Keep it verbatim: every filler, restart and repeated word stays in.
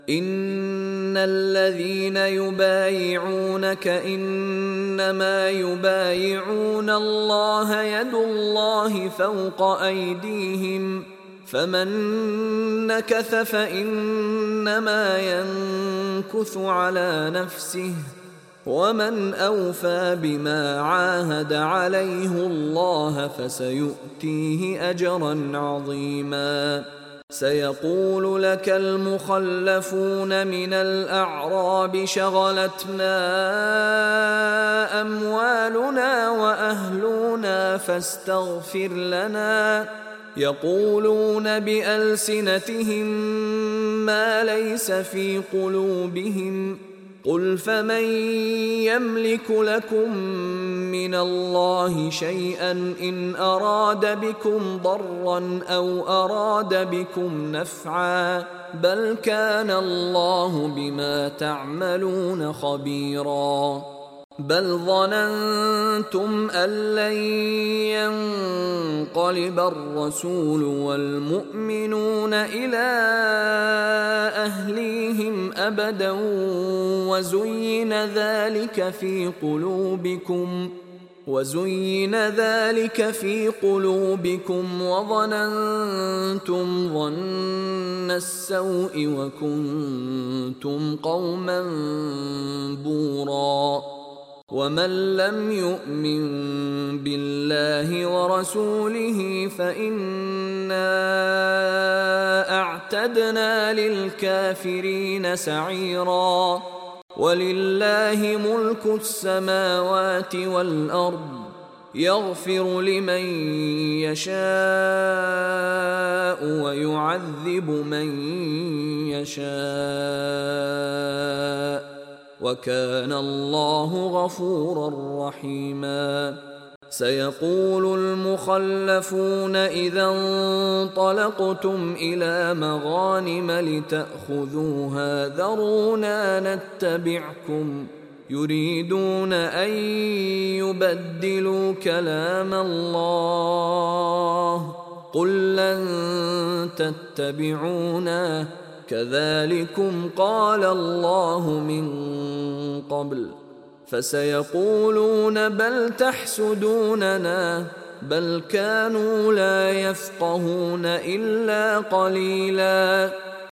إن الذين يبايعونك إنما يبايعون الله يد الله فوق أيديهم فمن نكث فإنما ينكث على نفسه ومن أوفى بما عاهد عليه الله فسيؤتيه أجرا عظيما. سيقول لك المخلفون من الأعراب شغلتنا أموالنا وأهلنا فاستغفر لنا يقولون بألسنتهم ما ليس في قلوبهم قل فمن يملك لكم من الله شيئا إن أراد بكم ضرا أو أراد بكم نفعا بل كان الله بما تعملون خبيرا. بل ظننتم أن لن ينقلب الرسول والمؤمنون إلى أهليهم أبدا وزين ذلك في قلوبكم وزين ذلك في قلوبكم وظننتم ظن السوء وكنتم قوما بورا. ومن لم يؤمن بالله ورسوله فإنا أعتدنا للكافرين سعيرا. ولله ملك السماوات والأرض يغفر لمن يشاء ويعذب من يشاء وكان الله غفورا رحيما. سيقول المخلفون إذا انطلقتم إلى مغانم لتأخذوها ذرونا نتبعكم يريدون أن يبدلوا كلام الله قل لن تتبعونا كذلكم قال الله من قبل فسيقولون بل تحسدوننا بل كانوا لا يفقهون إلا قليلا.